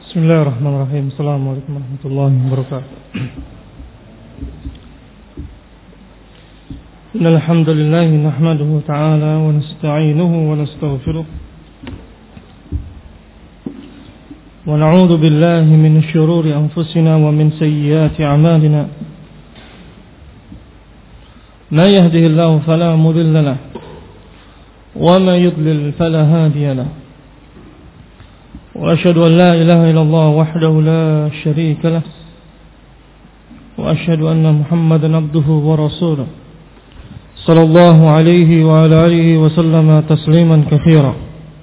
Bismillahirrahmanirrahim. Assalamualaikum warahmatullahi wabarakatuh. Innal hamdalillah nahmaduhu ta'ala wa nasta'inuhu wa nastaghfiruh wa na'udzu billahi min shururi anfusina wa min sayyiati a'malina. Man yahdihillahu fala mudilla lahu wa man yudlil fala hadiya lahu. وأشهد أن لا إله إلا الله وحده لا شريك له وأشهد أن محمدا عبده ورسوله صلى الله عليه وعلى آله وسلم تسليما كثيرا.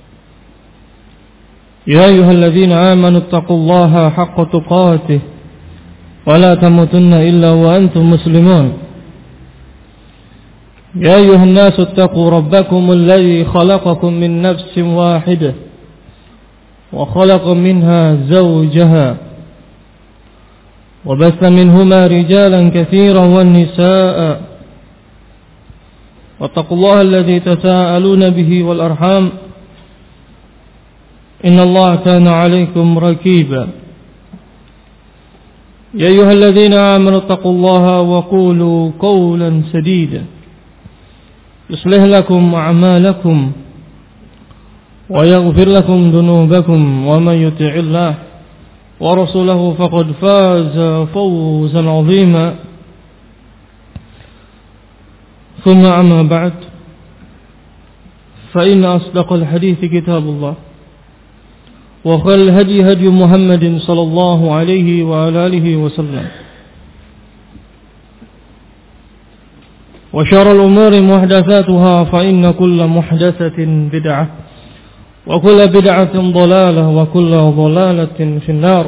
يا أيها الذين آمنوا اتقوا الله حق تقاته ولا تموتن إلا وأنتم مسلمون. يا أيها الناس اتقوا ربكم الذي خلقكم من نفس واحدة وخلق منها زوجها وبث منهما رجالا كثيرا والنساء واتقوا الله الذي تساءلون به والأرحام إن الله كان عليكم رقيبا. يا أيها الذين آمنوا اتقوا الله وقولوا قولا سديدا يصلح لكم أعمالكم ويغفر لكم ذنوبكم ومن يطع الله ورسوله فقد فاز فوزا عظيما. ثم أما بعد فإن أصدق الحديث كتاب الله وخير الهدي هدي محمد صلى الله عليه وعلى آله وسلم وشر الأمور محدثاتها فإن كل محدثة بدعة وكل بدعة ضلالة وكل ضلالة في النار.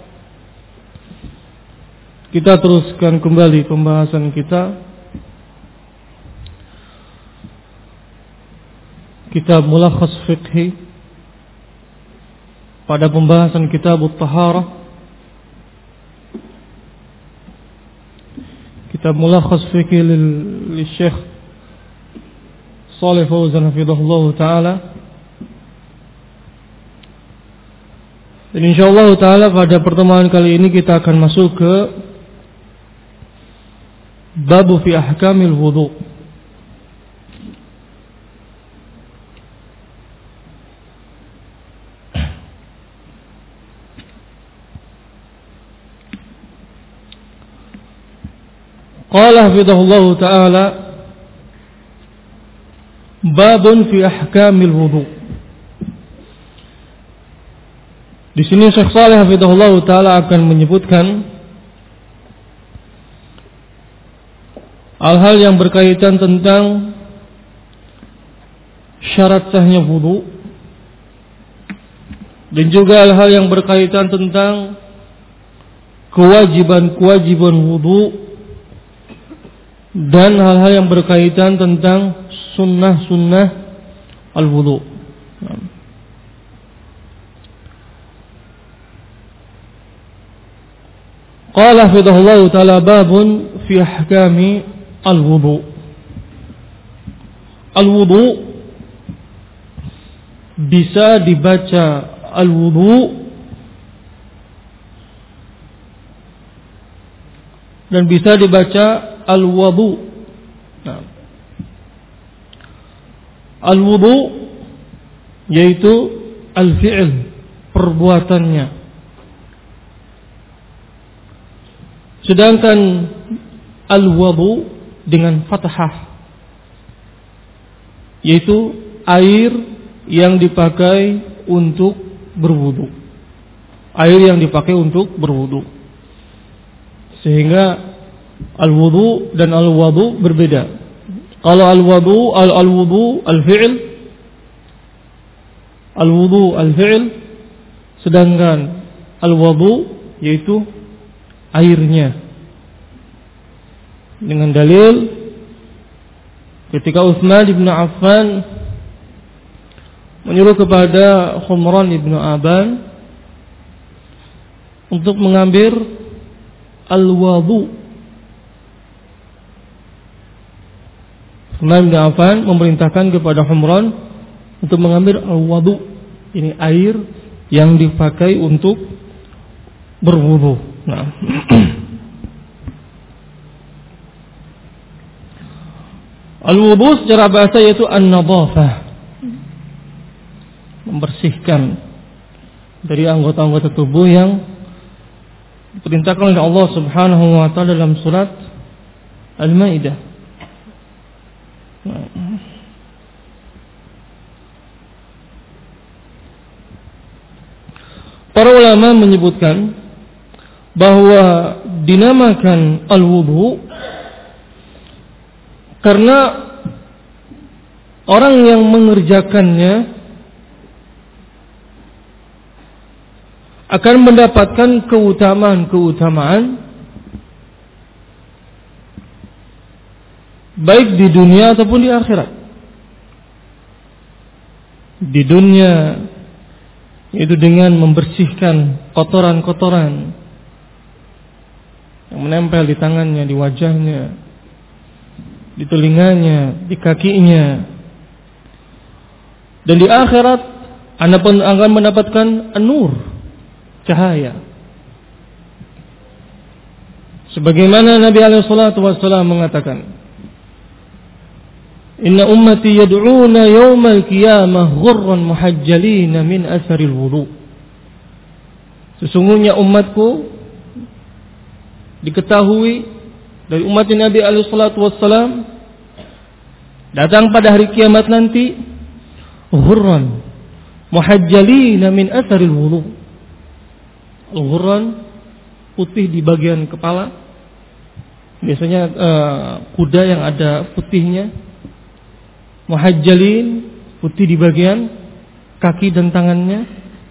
Kita teruskan kembali pembahasan kita kitab Mulakhas Fiqhi pada pembahasan kitab At-Taharah. Kitab Mulakhas Fiqhi lil Syekh Shalih Fauzan hafizahullah taala. Dan insyaallah ta'ala pada pertemuan kali ini kita akan masuk ke bab fi ahkamil wudu. Qala hafizahullah ta'ala babun fi ahkamil wudu. Di sini Syekh Shalih hafizahullah taala akan menyebutkan hal-hal yang berkaitan tentang syarat sahnya wudu dan juga hal-hal yang berkaitan tentang kewajiban-kewajiban wudu dan hal-hal yang berkaitan tentang sunnah-sunnah al-wudu. Qala hafizahullah ta'ala babun fi ahkami al-wudu. Al-wudu bisa dibaca al-wudu dan bisa dibaca al-wudu. Nah, al-wudu yaitu al-fi'l, perbuatannya. Sedangkan al-wudu dengan fathah yaitu air yang dipakai untuk berwudu. Air yang dipakai untuk berwudu. Sehingga al-wudu dan al-wudu berbeda. Kalau al-wudu al-fi'l, al-wudu al-fi'l, sedangkan al-wudu yaitu airnya. Dengan dalil ketika Utsman bin Affan menyuruh kepada Humran bin Aban untuk mengambil al-wudu. Utsman bin Affan memerintahkan kepada Humran untuk mengambil al-wudu. Ini air yang dipakai untuk berwudu. Nah. Al-wudu secara bahasa yaitu an-nadhafah, membersihkan dari anggota-anggota tubuh yang diperintahkan oleh Allah Subhanahu wa taala dalam surat Al-Maidah. Para ulama menyebutkan bahwa dinamakan al-wudu karena orang yang mengerjakannya akan mendapatkan keutamaan-keutamaan baik di dunia ataupun di akhirat. Di dunia yaitu dengan membersihkan kotoran-kotoran yang menempel di tangannya, di wajahnya, di telinganya, di kakinya. Dan di akhirat Anda pun akan mendapatkan an-nur, cahaya. Sebagaimana Nabi alaihi salatu wasallam mengatakan, "Inna ummati yad'una yawmal qiyamah ghurran muhajjalin min asharil wudu." Sesungguhnya umatku diketahui dari umat Nabi alaihi salatu wassalam datang pada hari kiamat nanti ghurran muhajjalin min asharil wudu. Al-ghurran putih di bagian kepala. Biasanya kuda yang ada putihnya. Muhajjalin putih di bagian kaki dan tangannya.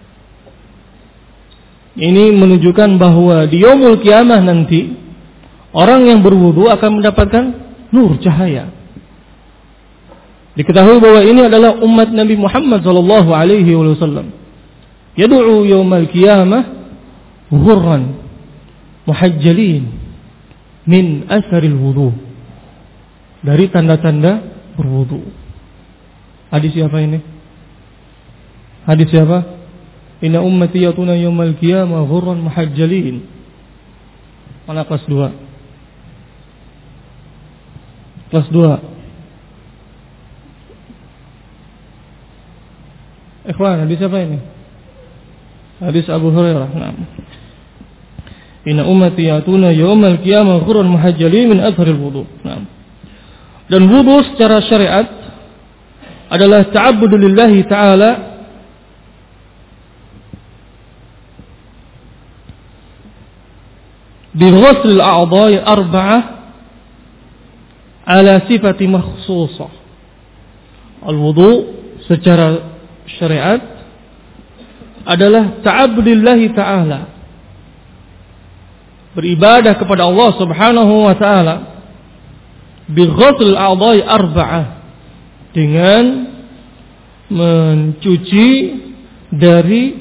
Ini menunjukkan bahwa di yaumul qiyamah nanti orang yang berwudu akan mendapatkan nur, cahaya. Diketahui bahwa ini adalah umat Nabi Muhammad sallallahu alaihi wasallam. Yad'u yaumal qiyamah ghurran muhajjalin min asharil wudu. Dari tanda-tanda berwudu. Hadis siapa ini? Hadis siapa? Inna ummati yatuna yaumal qiyamah ghurran muhajjalin. Mana kelas 2? Kelas 2. Ikhwan, hadis siapa ini? Hadis Abu Hurairah. Naam. Inna ummati yatuna yaumal qiyamah ghurran muhajjalin min atharil wudu. Naam. Dan wudu secara syariat adalah ta'abbudu lillahi ta'ala bi ghusl al-a'dha'i arba'ah ala sifati makhsusah. Al-wudu secara syariat adalah ta'abbudu lillahi ta'ala, beribadah kepada Allah Subhanahu wa taala bi ghusl al-a'dha'i arba'ah, dengan mencuci dari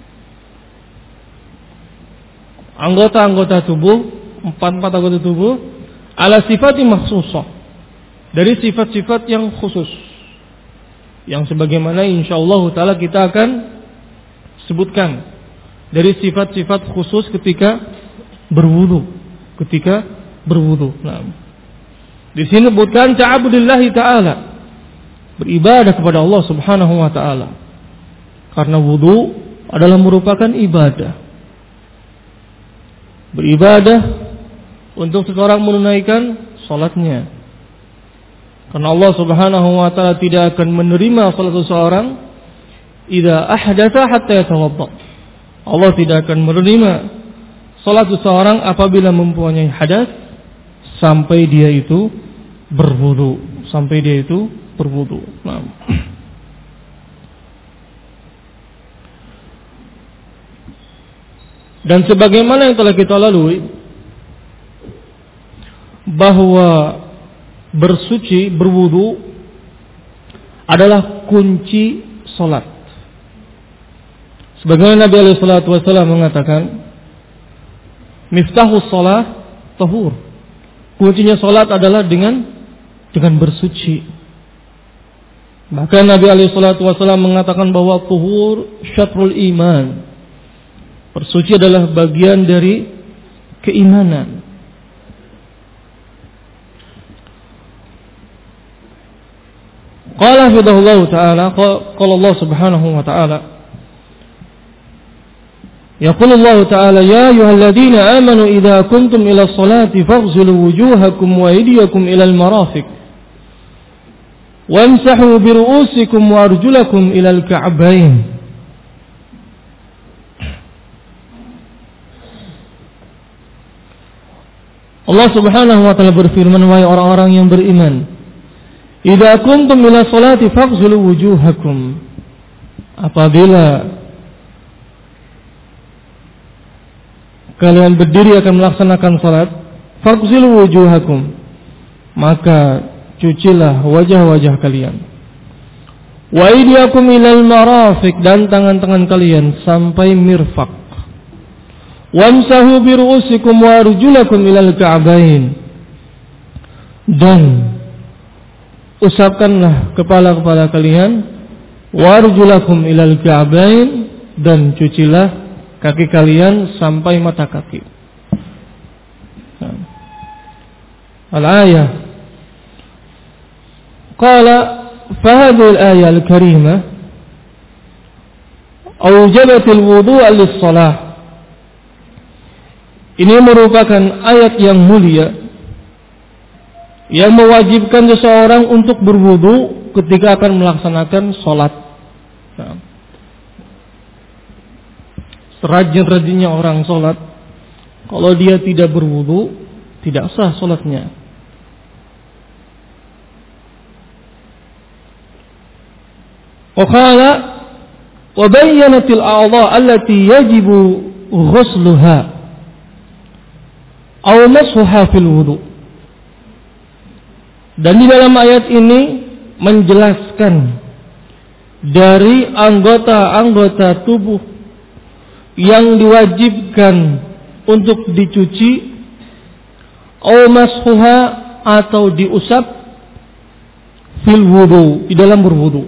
anggota-anggota tubuh, 4 anggota tubuh, ala sifati makhsusah, dari sifat-sifat yang khusus, yang sebagaimana insyaallah taala kita akan sebutkan dari sifat-sifat khusus ketika berwudu. Nah, di sini disebutkan ta'abbudillahi ta'ala, beribadah kepada Allah Subhanahu wa taala. Karena wudu adalah merupakan ibadah. Beribadah untuk seseorang menunaikan salatnya. Karena Allah Subhanahu wa taala tidak akan menerima salat seseorang idza ahdatsa hatta yatawadda. Allah tidak akan menerima salat seseorang apabila mempunyai hadas sampai dia itu berwudu. Nah. Dan sebagaimana yang telah kita lalui, bahwa bersuci, berwudu adalah kunci salat. Sebagaimana Nabi alaihi salatu wasallam mengatakan, miftahus shalah tahur. Kuncinya salat adalah dengan bersuci. Maka Nabi alaihi salatu wasallam mengatakan bahwa tuhur syatrul iman. Bersuci adalah bagian dari keimanan. Qala hafidhahullah ta'ala, qala Allah subhanahu wa ta'ala, yaqulu Allah ta'ala, ya ayyuhalladzina amanu idza kuntum ila sholati faghsilu wujuhakum wa aydiyakum ila al-marafiq wamsahu bi ru'usikum wa arjulakum ila al-ka'bayn. Allah subhanahu wa ta'ala berfirman, wahai orang-orang yang beriman, idza kuntum ila sholati faghsilu wujuhakum, apabila kalian berdiri akan melaksanakan salat, faghsilu wujuhakum, maka cucilah wajah-wajah kalian, wa aydiyakum ilal marafiq, dan tangan-tangan kalian sampai mirfaq, wamsahu bi ru'usikum wa arjulakum ilal ka'bayn, dan usapkanlah kepala-kepala kalian, wa arjulakum ilal ka'bayn, dan cucilah kaki kalian sampai mata kaki. Al-ayah. Qala fahadhihi al-ayah al-karimah awjabat al-wudu'a lis-shalah. Ini merupakan ayat yang mulia yang mewajibkan seseorang untuk berwudu ketika akan melaksanakan sholat. Nah, serajin-rajinnya orang sholat, kalau dia tidak berwudu, tidak sah sholatnya. Qala wa bayyanatil a'dha' allati yajibu ghusluha aw mashuha fil wudu. Dan di dalam ayat ini menjelaskan dari anggota-anggota tubuh yang diwajibkan untuk dicuci, aw mashuha, atau diusap, fil wudu, di dalam berwudu.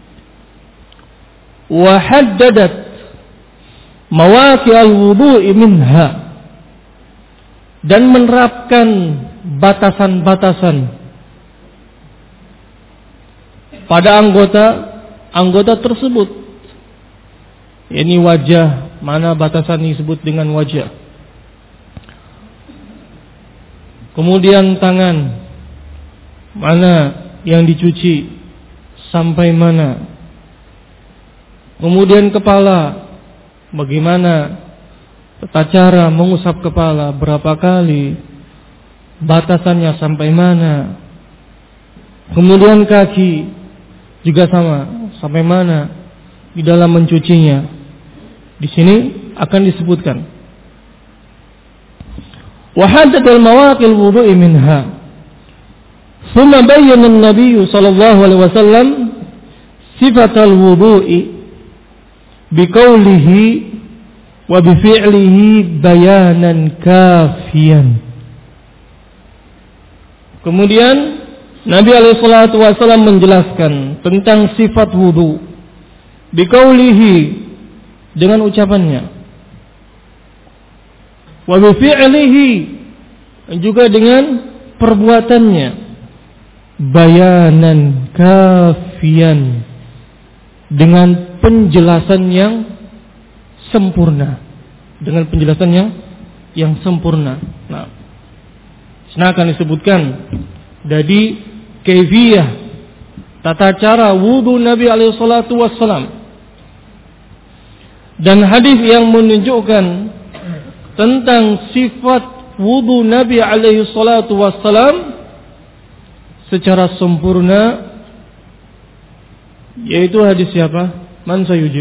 Wa haddadat mawaqi'al wudu'i minha, dan menerapkan batasan-batasan pada anggota tersebut. Ini wajah, mana batasan disebut dengan wajah. Kemudian tangan, mana yang dicuci, sampai mana. Kemudian kepala, bagaimana tata cara mengusap kepala, berapa kali, batasannya sampai mana. Kemudian kaki juga sama, sampai mana di dalam mencucinya. Di sini akan disebutkan. Wa haddada al-mawaqil wudu'i minha. Thumma bayyana an-nabiy sallallahu alaihi wasallam sifatal wudu'i biqaulihi wa bifi'lihi bayanan kafiyan. Kemudian Nabi alaihi salatu wasallam menjelaskan tentang sifat wudu biqaulihi, dengan ucapannya, wa bifi'lihi, juga dengan perbuatannya, bayanan kafiyan, dengan penjelasan yang sempurna, dengan penjelasan yang sempurna. Nah, akan disebutkan dari kaifiyah, tata cara wudu Nabi alaihi salatu wassalam, dan hadis yang menunjukkan tentang sifat wudu Nabi alaihi salatu wassalam secara sempurna, yaitu hadis siapa? Man sayujib?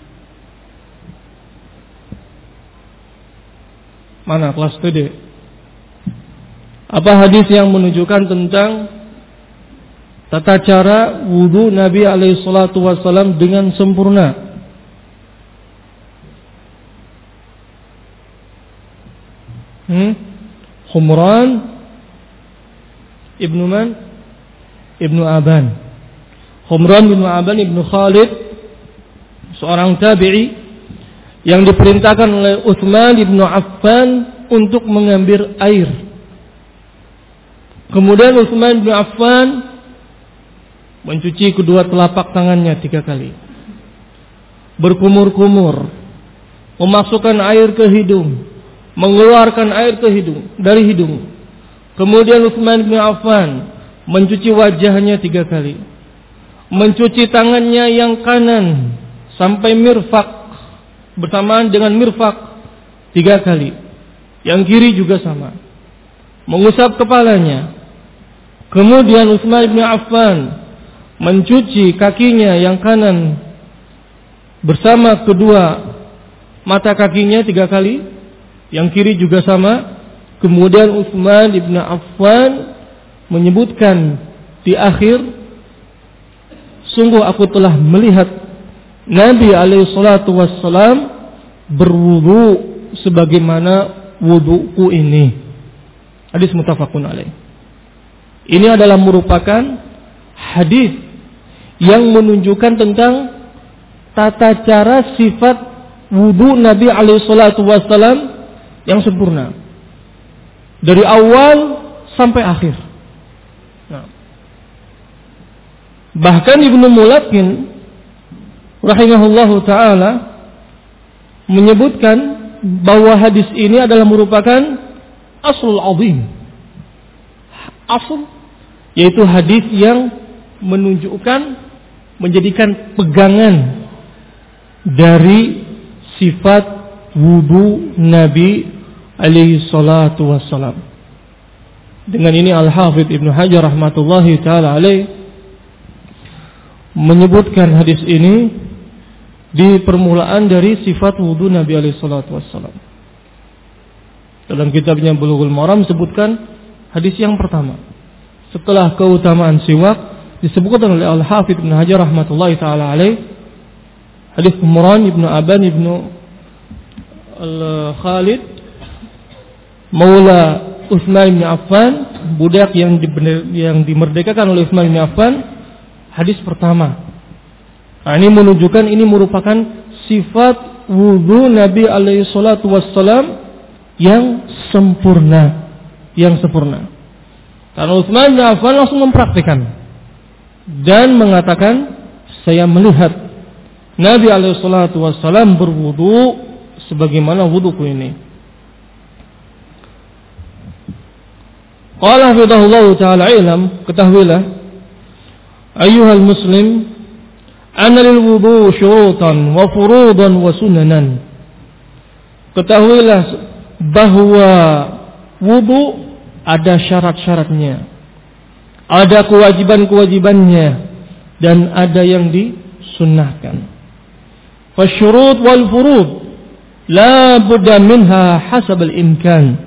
Mana kelas TD? Apa hadis yang menunjukkan tentang tata cara wudu Nabi alaihi salatu wassalam dengan sempurna? Humran ibnu man? Ibnu Aban. Humran bin Aban ibnu Khalid, seorang tabi'i yang diperintahkan oleh Utsman bin Affan untuk mengambil air. Kemudian Utsman bin Affan mencuci kedua telapak tangannya 3 kali. Berkumur-kumur, memasukkan air ke hidung, mengeluarkan air ke hidung, dari hidung. Kemudian Utsman bin Affan mencuci wajahnya 3 kali. Mencuci tangannya yang kanan sampai mirfaq, bersamaan dengan mirfaq 3 kali. Yang kiri juga sama. Mengusap kepalanya. Kemudian Utsman bin Affan mencuci kakinya yang kanan bersama kedua mata kakinya 3 kali. Yang kiri juga sama. Kemudian Utsman bin Affan menyebutkan di akhir, sungguh aku telah melihat Nabi alaihi salatu wassalam berwudu sebagaimana wuduku ini. Hadis muttafaqun alaih. Ini adalah merupakan hadis yang menunjukkan tentang tata cara sifat wudu Nabi alaihi salatu wassalam yang sempurna dari awal sampai akhir. Nah, bahkan Ibnu Mulakin rahimahullahu taala menyebutkan bahwa hadis ini adalah merupakan aslul azim. Asl yaitu hadis yang menunjukkan, menjadikan pegangan dari sifat wudu Nabi alaihi salatu wassalam. Dengan ini Al-Hafidz Ibnu Hajar rahmatullahi taala alaih menyebutkan hadis ini di permulaan dari sifat wudu Nabi alaihi salatu wassalam. Dalam kitabnya Bulughul Maram sebutkan hadis yang pertama. Setelah keutamaan siwak disebutkan oleh Al-Hafidz Ibnu Hajar rahmatullahi taala alaih hadis Imran ibnu Aban ibnu Al-Khalid maula Utsman bin Affan, budak yang dimerdekakan oleh Utsman bin Affan, hadis pertama. Nah, ini menunjukkan ini merupakan sifat wudu Nabi alaihi salatu wassalam yang sempurna, Karena Utsman bin Affan langsung mempraktikkan dan mengatakan, saya melihat Nabi alaihi salatu wassalam berwudu sebagaimana wuduku ini. Qala hafidhahullahu ta'ala ilam, ketahuilah ayyuhal muslim anna lil wudu syurutan wa furudan wa sunanan. Ketahuilah bahwa wudu ada syarat-syaratnya, ada kewajiban-kewajibannya, dan ada yang disunnahkan. Fasyurut wal furud la budda minha hasab al-imkan.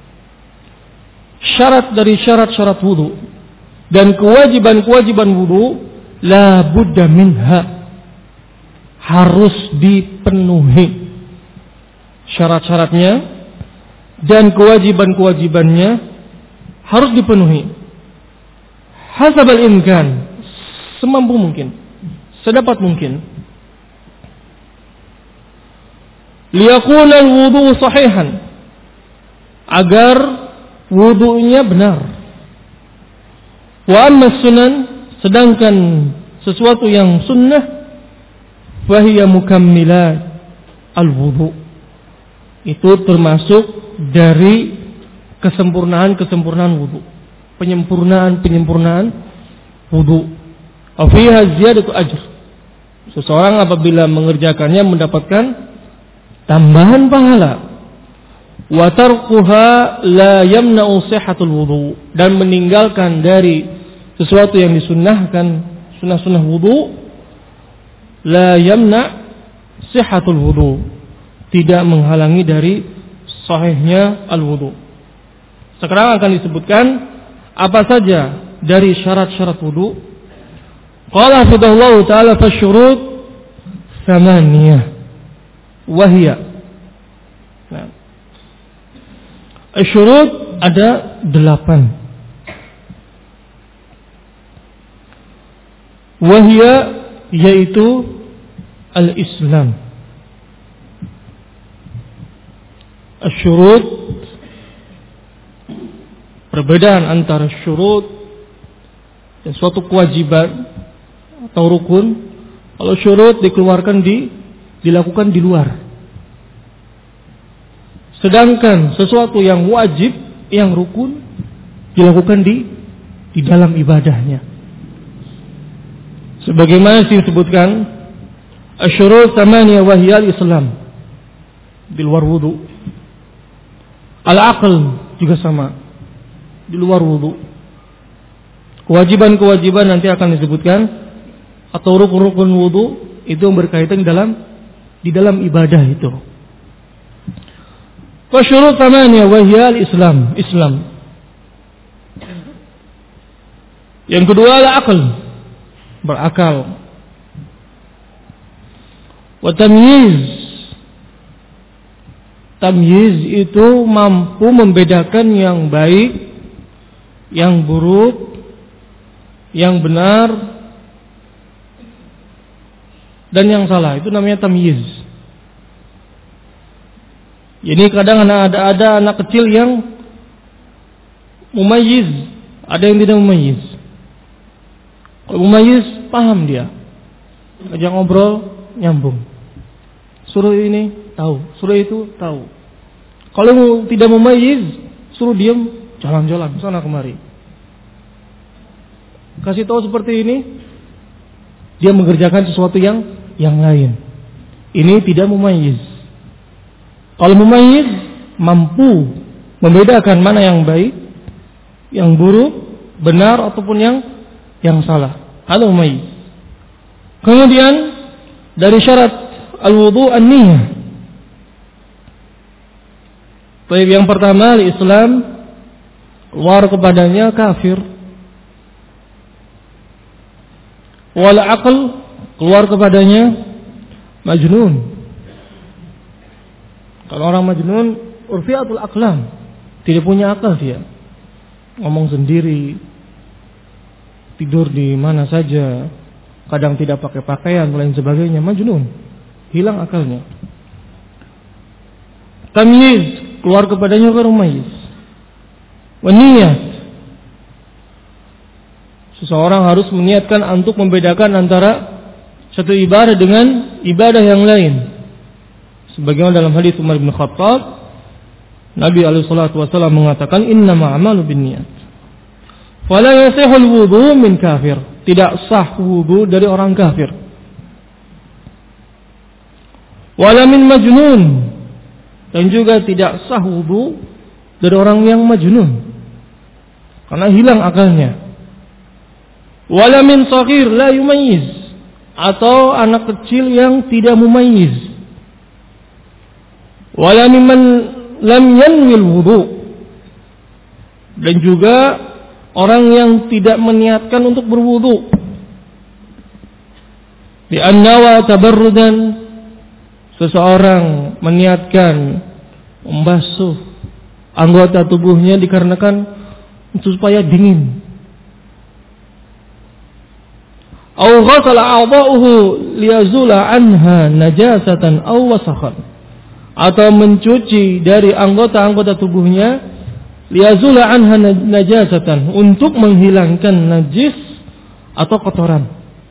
Syarat dari syarat-syarat wudu dan kewajiban-kewajiban wudu la budda minha, harus dipenuhi syarat-syaratnya dan kewajiban-kewajibannya harus dipenuhi. Hasab al-imkan, semampu mungkin, sedapat mungkin. Liyakuna al-wudu sahihan, agar wudunya benar. Wa amma sunan, sedangkan sesuatu yang sunnah, fahiya mukammilat al-wudu, itu termasuk dari kesempurnaan wudu, penyempurnaan wudu. Afiha ziyadatu ajr, seseorang apabila mengerjakannya mendapatkan tambahan pahala. Wa tarkuha la yamna'u sihhatul wudu, dan meninggalkan dari sesuatu yang disunnahkan, sunnah-sunnah wudu, la yamna' sihhatul wudu, tidak menghalangi dari sahihnya al-wudu. Sekarang akan disebutkan apa saja dari syarat-syarat wudu. Qala hafidhahullahu ta'ala fasyurut thamaniyah wahiyya. Nah, syurut ada 8. Wahia, yaitu al-Islam. Asyurut, perbedaan antara syurut dan suatu kewajiban atau rukun. Kalau syurut dikeluarkan dilakukan di luar. Sedangkan sesuatu yang wajib, yang rukun dilakukan di dalam ibadahnya. Sebagaimana disebutkan asyurut thamaniyah wa hiya al-Islam, di luar wudu. Al-aql juga sama, di luar wudu. Kewajiban-kewajiban nanti akan disebutkan, atau rukun-rukun wudu itu yang berkaitan di dalam ibadah itu. Wa syurut thamaniyah wa hiya al-Islam, Islam. Yang kedua al-aql, berakal. Wa tamyiz, tamyiz itu mampu membedakan yang baik, yang buruk, yang benar, dan yang salah. Itu namanya tamyiz. Ini kadang ada anak kecil yang mumayyiz, ada yang tidak mumayyiz. Kalau mumayyiz paham dia, ajak ngobrol nyambung, suruh ini tahu, suruh itu tahu. Kalau tidak mumayyiz, suruh diam, jalan-jalan sana kemari. Kasih tahu seperti ini, dia mengerjakan sesuatu yang lain. Ini tidak mumayyiz. Kalau mumayyiz, mampu membedakan mana yang baik, yang buruk, benar ataupun yang salah. Ada mumayyiz. Kemudian dari syarat al-wudu an-niyah. Baik, yang pertama Islam, keluar kepadanya kafir. Wal aql, keluar kepadanya majnun. Kalau orang majnun, urfiatul aqlam, tidak punya akal dia. Ngomong sendiri, tidur di mana saja, kadang tidak pakai pakaian, lain sebagainya, majnun, hilang akalnya. Tamyiz, keluar kepadanya ghairu mumayyiz. Wa niyat, seseorang harus meniatkan untuk membedakan antara satu ibadah dengan ibadah yang lain. Sebagaimana dalam hadis Umar bin Khattab, Nabi alaihissalatu wasallam mengatakan, innamal a'malu binniyat. Fala yasihul wudu min kafir. Tidak sah wudu dari orang kafir. Wala min majnun. Dan juga tidak sah wudu dari orang yang majnun, karena hilang akalnya. Wala min saghir la yumayyiz, atau anak kecil yang tidak mumayyiz. Wala mimman lam yanwil wudu, dan juga orang yang tidak meniatkan untuk berwudu. Bi annawa tabarrudan, seseorang meniatkan membasuh anggota tubuhnya dikarenakan supaya dingin. Aw ghasala a'dha'uhu liyazula anha najasatan aw wasakhan, atau mencuci dari anggota-anggota tubuhnya liyazula anha najasatan, untuk menghilangkan najis atau kotoran.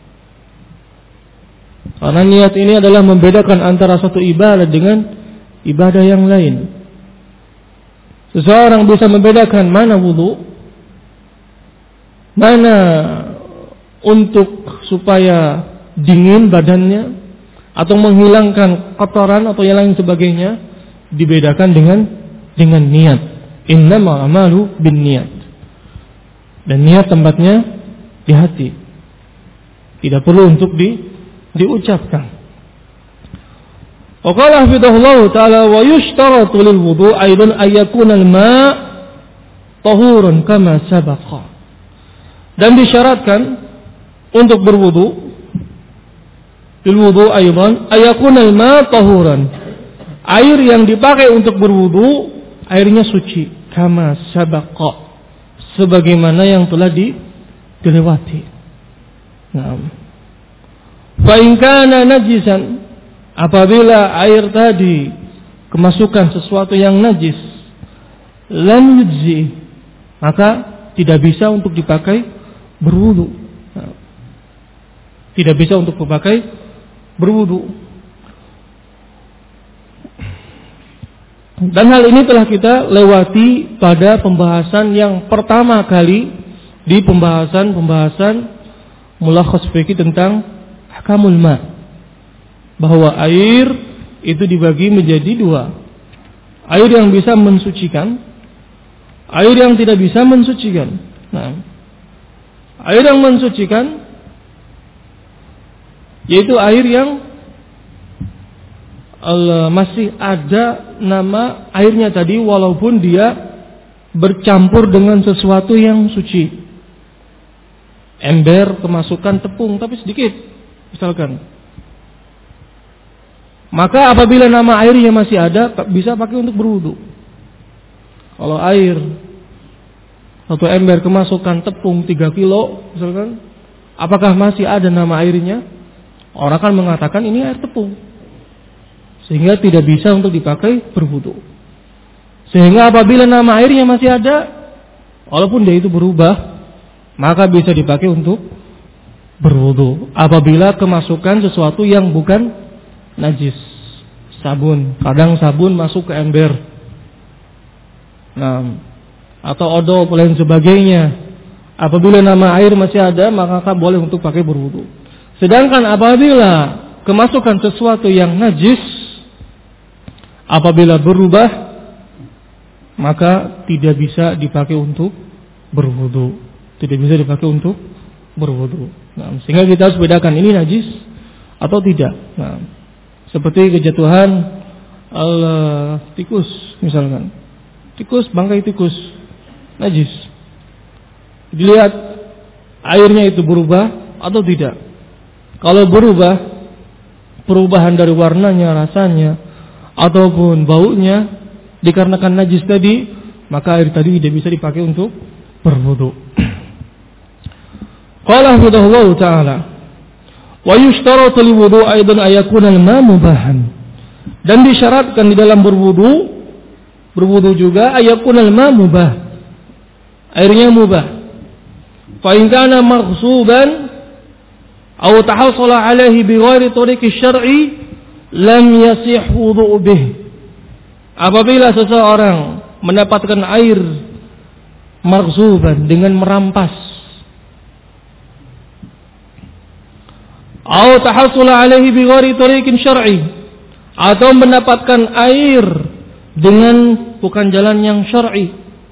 Karena niat ini adalah membedakan antara satu ibadah dengan ibadah yang lain. Seseorang bisa membedakan mana wudu, mana untuk supaya dingin badannya, atau menghilangkan kotoran atau yang lain sebagainya, dibedakan dengan niat. Innamal a'malu binniyat. Dan niat tempatnya di hati, tidak perlu untuk diucapkan. Wa qala hafidhahullah ta'ala wa yushtaratu lil wudu' aidan ay yakuna al-ma' tahuran kama sabaqa. Dan disyaratkan untuk berwudu, lil wudu' aidan ay yakuna al-ma' tahuran. Air yang dipakai untuk berwudu, airnya suci, kama sabaqa, sebagaimana yang telah dilewati. Naam. Fa in kana najisan, apabila air tadi kemasukan sesuatu yang najis, lam yujzi, maka tidak bisa untuk dipakai berwudu. Tidak bisa untuk dipakai berwudu. Dan hal ini telah kita lewati pada pembahasan yang pertama kali di pembahasan mulakhas fikih tentang ahkamul ma, bahwa air itu dibagi menjadi dua. Air yang bisa mensucikan, air yang tidak bisa mensucikan. Nah, air yang mensucikan yaitu air yang masih ada nama airnya tadi, walaupun dia bercampur dengan sesuatu yang suci. Ember kemasukan tepung tapi sedikit misalkan, maka apabila nama airnya masih ada, bisa pakai untuk berwudu. Kalau air satu ember kemasukan tepung 3 kilo misalkan, apakah masih ada nama airnya? Orang kan mengatakan ini air tepung, sehingga tidak bisa untuk dipakai berwudu. Sehingga apabila nama airnya masih ada, walaupun dia itu berubah, maka bisa dipakai untuk berwudu. Apabila kemasukan sesuatu yang bukan najis, sabun, kadang sabun masuk ke ember, nah, atau odol dan sebagainya. Apabila nama air masih ada, maka boleh untuk pakai berwudu. Sedangkan apabila kemasukan sesuatu yang najis, apabila berubah, maka tidak bisa dipakai untuk berwudu. Tidak bisa dipakai untuk berwudu. Nah, sehingga kita harus bedakan ini najis atau tidak. Nah, seperti kejatuhan tikus misalkan. Tikus, bangkai tikus najis. Dilihat airnya itu berubah atau tidak. Kalau berubah, perubahan dari warnanya, rasanya, ataupun baunya dikarenakan najis tadi, maka air tadi tidak bisa dipakai untuk berwudu. Qala hafidhahullah ta'ala, wa yushtaratu lil wudu aidan ayakuna al-ma mubahan. Dan disyaratkan di dalam berwudu juga ayakuna al-ma mubah. Airnya mubah. Fa in kana maghsuban aw tahassala alaihi bighairi tariqi syar'i lam yasih wudu' bih. Apabila seseorang mendapatkan air maghsuban dengan merampas, atau tahassula alaihi bighairi tariqin syar'i, atau mendapatkan air dengan bukan jalan yang syar'i,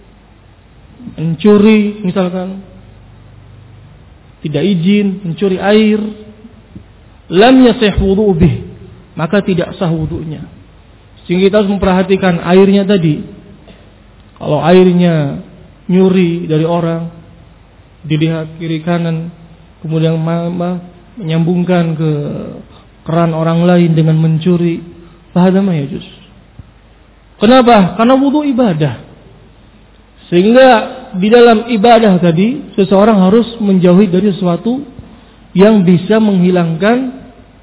mencuri misalkan, tidak izin mencuri air, lam yasih wudu' bih, maka tidak sah wudunya. Sehingga kita harus memperhatikan airnya tadi. Kalau airnya nyuri dari orang, dilihat kiri kanan, kemudian menyambungkan ke keran orang lain dengan mencuri, fahadha ma yajuz. Kenapa? Karena wudu ibadah. Sehingga di dalam ibadah tadi seseorang harus menjauhi dari sesuatu yang bisa menghilangkan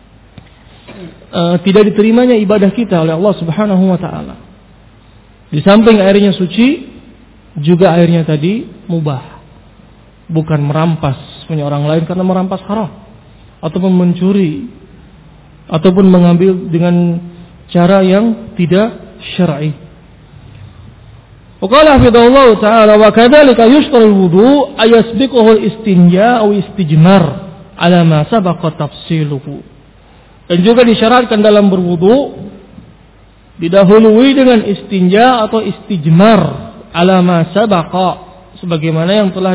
tidak diterimanya ibadah kita oleh Allah Subhanahu wa taala. Di samping airnya suci, juga airnya tadi mubah. Bukan merampas punya orang lain karena merampas haram, ataupun mencuri, ataupun mengambil dengan cara yang tidak syar'i. Waqala hafidhahullah ta'ala wa kadzalika yushtarul wudu ayasbiquhu al-istinja aw istijmar ala ma sabaqa tafsiluhu. Dan juga disyaratkan dalam berwudu didahului dengan istinja atau istijmar ala ma sabaqa, sebagaimana yang telah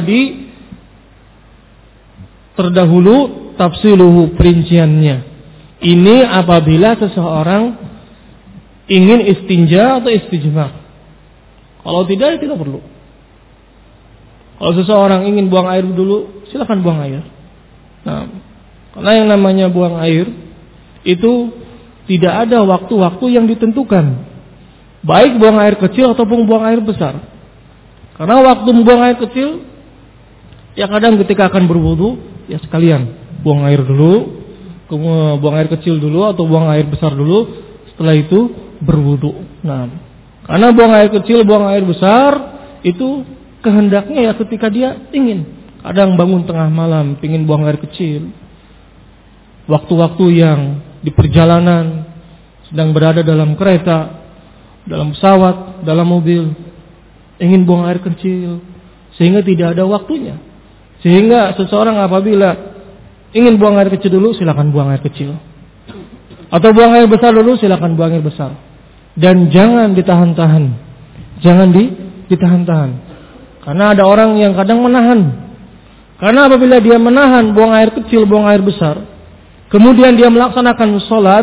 terdahulu tafsiluhu, perinciannya. Ini apabila seseorang ingin istinja atau istijmar. Kalau tidak, tidak perlu. Kalau seseorang ingin buang air dulu, silakan buang air. Nah, karena yang namanya buang air itu tidak ada waktu-waktu yang ditentukan, baik buang air kecil ataupun buang air besar. Karena waktu buang air kecil, ya kadang ketika akan berwudu, ya sekalian buang air dulu, buang air kecil dulu atau buang air besar dulu, setelah itu berwudu. Nah, karena buang air kecil, buang air besar itu kehendaknya ya ketika dia ingin. Kadang bangun tengah malam ingin buang air kecil. Waktu-waktu yang di perjalanan sedang berada dalam kereta, dalam pesawat, dalam mobil, ingin buang air kecil sehingga tidak ada waktunya. Sehingga seseorang apabila ingin buang air kecil dulu, silakan buang air kecil. Atau buang air besar dulu, silakan buang air besar. Dan jangan ditahan-tahan. Jangan ditahan-tahan. Karena ada orang yang kadang menahan. Karena apabila dia menahan buang air kecil, buang air besar, kemudian dia melaksanakan sholat,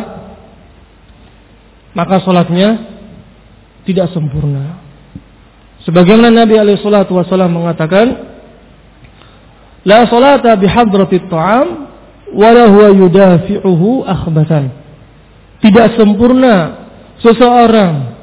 maka sholatnya tidak sempurna. Sebagaimana Nabi SAW mengatakan, la sholata bihadratit ta'am wala huwa yudafi'uhu akhbatan. Tidak sempurna seseorang,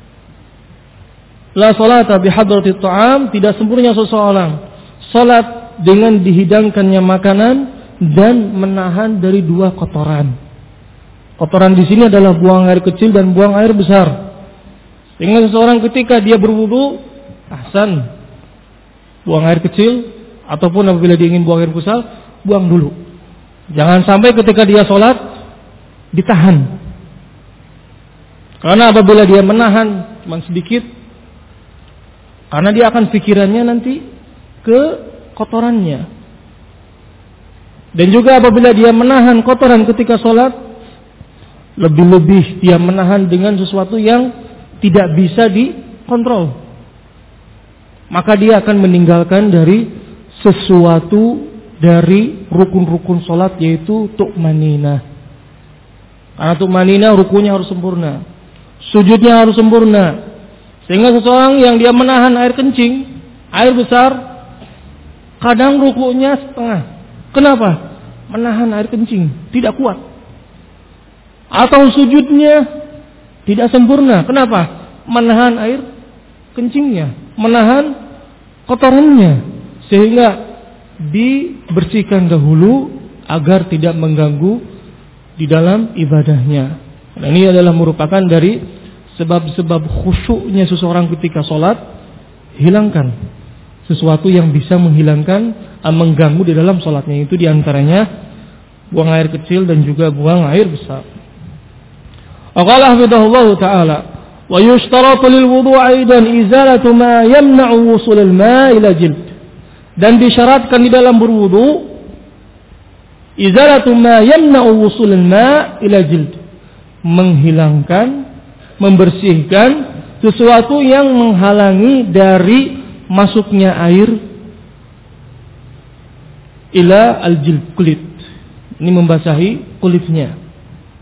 la sholata bihadratit ta'am, tidak sempurna seseorang salat dengan dihidangkannya makanan dan menahan dari dua kotoran. Kotoran di sini adalah buang air kecil dan buang air besar. Sehingga seseorang ketika dia berwudu, ahsan, buang air kecil, ataupun apabila dia ingin buang air besar, buang dulu. Jangan sampai ketika dia sholat ditahan. Karena apabila dia menahan cuma sedikit, karena dia akan pikirannya nanti ke kotorannya. Dan juga apabila dia menahan kotoran ketika sholat, lebih-lebih dia menahan dengan sesuatu yang tidak bisa dikontrol, maka dia akan meninggalkan dari sesuatu dari rukun-rukun sholat, yaitu tu'maninah. Karena tu'maninah rukunnya harus sempurna, sujudnya harus sempurna. Sehingga seseorang yang dia menahan air kencing, air besar, kadang rukunya setengah. Kenapa? Menahan air kencing, tidak kuat. Atau sujudnya tidak sempurna. Kenapa? Menahan air kencingnya, menahan kotorannya. Sehingga dibersihkan dahulu agar tidak mengganggu di dalam ibadahnya. Nah, ini adalah merupakan dari sebab-sebab khusyuknya seseorang ketika sholat. Hilangkan sesuatu yang bisa mengganggu di dalam sholatnya. Itu diantaranya buang air kecil dan juga buang air besar. Qala hafidhahullah ta'ala, wa yushtaratu lil wudu' aidan izalatu ma yamna'u wusul al-ma' ila jild. Dan disyaratkan di dalam berwudu izalatu ma yamna'u wusul al-ma' ila jild, menghilangkan, membersihkan sesuatu yang menghalangi dari masuknya air ila al-jild, kulit. Ini membasahi kulitnya.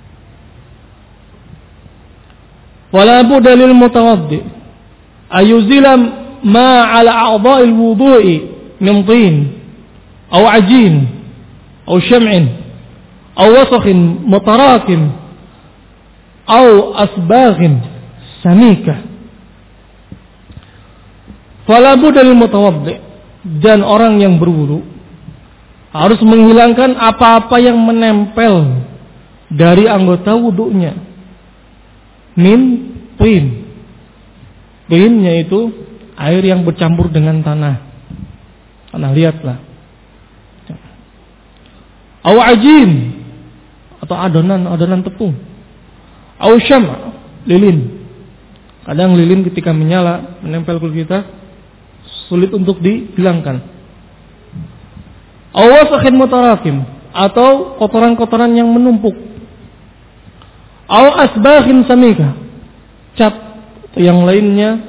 Wala budda lil mutawaddi ayuzila ma ala a'dha'il wudu'i min tin aw ajin aw syam'in aw wasakhin mutarakim aw asbaghin samika. Fala budda lil mutawaddi, dan orang yang berwudu harus menghilangkan apa-apa yang menempel dari anggota wudunya. Min tin, tinnya itu air yang bercampur dengan tanah. Lihatlah. Aw ajin, atau adonan tepung. Aw syam', lilin. Kadang lilin ketika menyala menempel kulit kita, sulit untuk dihilangkan. Aw wasakhin mutarakim, atau kotoran-kotoran yang menumpuk. Aw asbaghin samika, cap atau yang lainnya.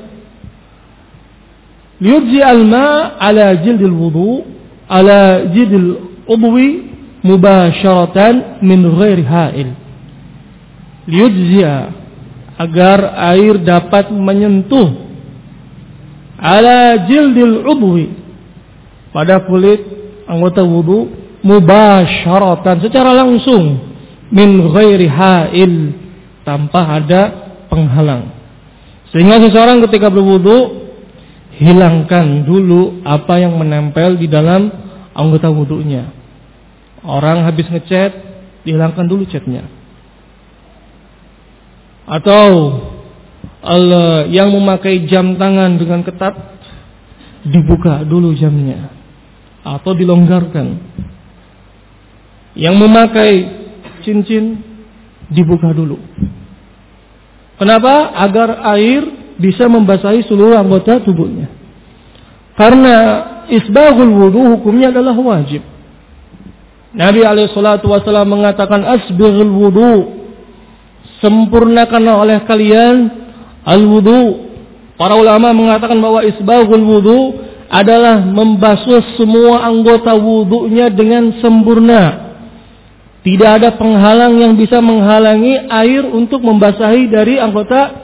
Liyujzi al-ma' ala jildil wudu' ala jildil udwi mubasharatan min ghairi ha'il. Liyujzi, agar air dapat menyentuh ala jildil udwi, pada kulit anggota wudu, mubasharatan, secara langsung, min ghairi ha'il, tanpa ada penghalang. Sehingga seseorang ketika berwudu, hilangkan dulu apa yang menempel di dalam anggota wudunya. Orang habis ngecat, dihilangkan dulu catnya. Atau yang memakai jam tangan dengan ketat, dibuka dulu jamnya atau dilonggarkan. Yang memakai cincin, dibuka dulu. Kenapa? Agar air bisa membasahi seluruh anggota tubuhnya. Karena isbaghul wudu hukumnya adalah wajib. Nabi SAW mengatakan asbighul wudu, sempurnakanlah oleh kalian al-wudu. Para ulama mengatakan bahwa isbaghul wudu adalah membasuh semua anggota wudunya dengan sempurna. Tidak ada penghalang yang bisa menghalangi air untuk membasahi dari anggota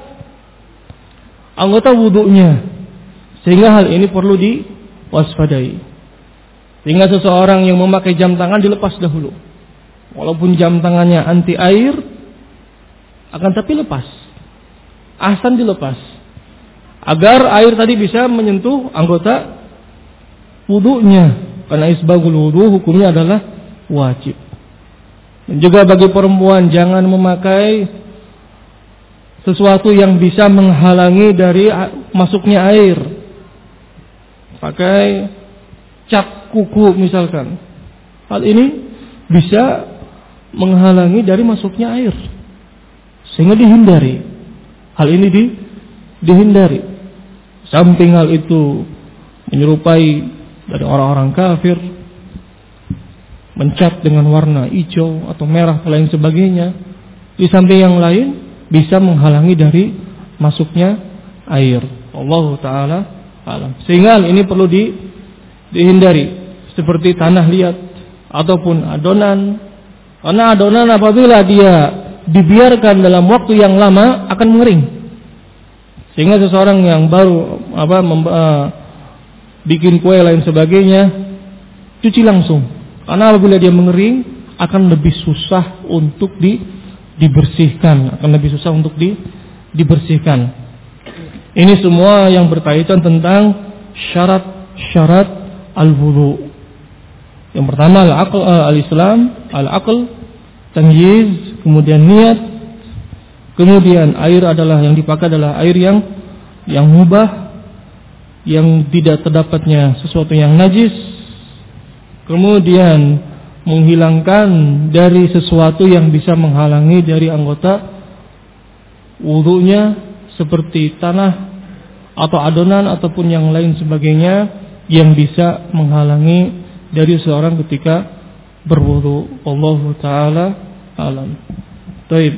wudunya. Sehingga hal ini perlu diwaspadai. Sehingga seseorang yang memakai jam tangan dilepas dahulu. Walaupun jam tangannya anti air, akan tapi lepas. Ahsan dilepas. Agar air tadi bisa menyentuh anggota wudunya. Karena isbaghul wudu hukumnya adalah wajib. Dan juga bagi perempuan jangan memakai sesuatu yang bisa menghalangi dari masuknya air. Pakai cap kuku misalkan. Hal ini bisa menghalangi dari masuknya air. Sehingga dihindari. Hal ini dihindari. Samping hal itu menyerupai dari orang-orang kafir, mencat dengan warna hijau atau merah atau lain sebagainya. Di samping yang lain bisa menghalangi dari masuknya air. Allah Ta'ala alam. Sehingga ini perlu dihindari. Seperti tanah liat ataupun adonan. Karena adonan apabila dia dibiarkan dalam waktu yang lama akan mengering. Sehingga seseorang yang baru bikin kue lain sebagainya, cuci langsung. Karena apabila dia mengering akan lebih susah untuk dibersihkan, akan lebih susah untuk dibersihkan. Ini semua yang berkaitan tentang syarat-syarat al-wudu. Yang pertama al-Islam, al-aql, tamyiz, kemudian niat, kemudian air adalah yang dipakai adalah air yang mubah, yang tidak terdapatnya sesuatu yang najis. Kemudian menghilangkan dari sesuatu yang bisa menghalangi dari anggota wudunya seperti tanah atau adonan ataupun yang lain sebagainya yang bisa menghalangi dari seorang ketika berwudu. Wallahu ta'ala alam. Baik.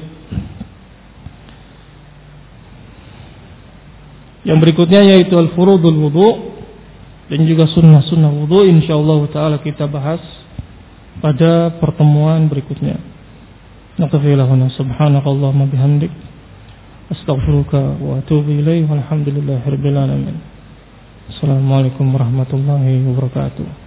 Yang berikutnya yaitu al-furudul wudu dan juga sunnah-sunnah wudu, insyaallah taala kita bahas pada pertemuan berikutnya. Naqfilahuna subhanakallahumma bihamdik astaghfiruka wa atubu ilaik walhamdulillahirabbil alamin. Assalamualaikum warahmatullahi wabarakatuh.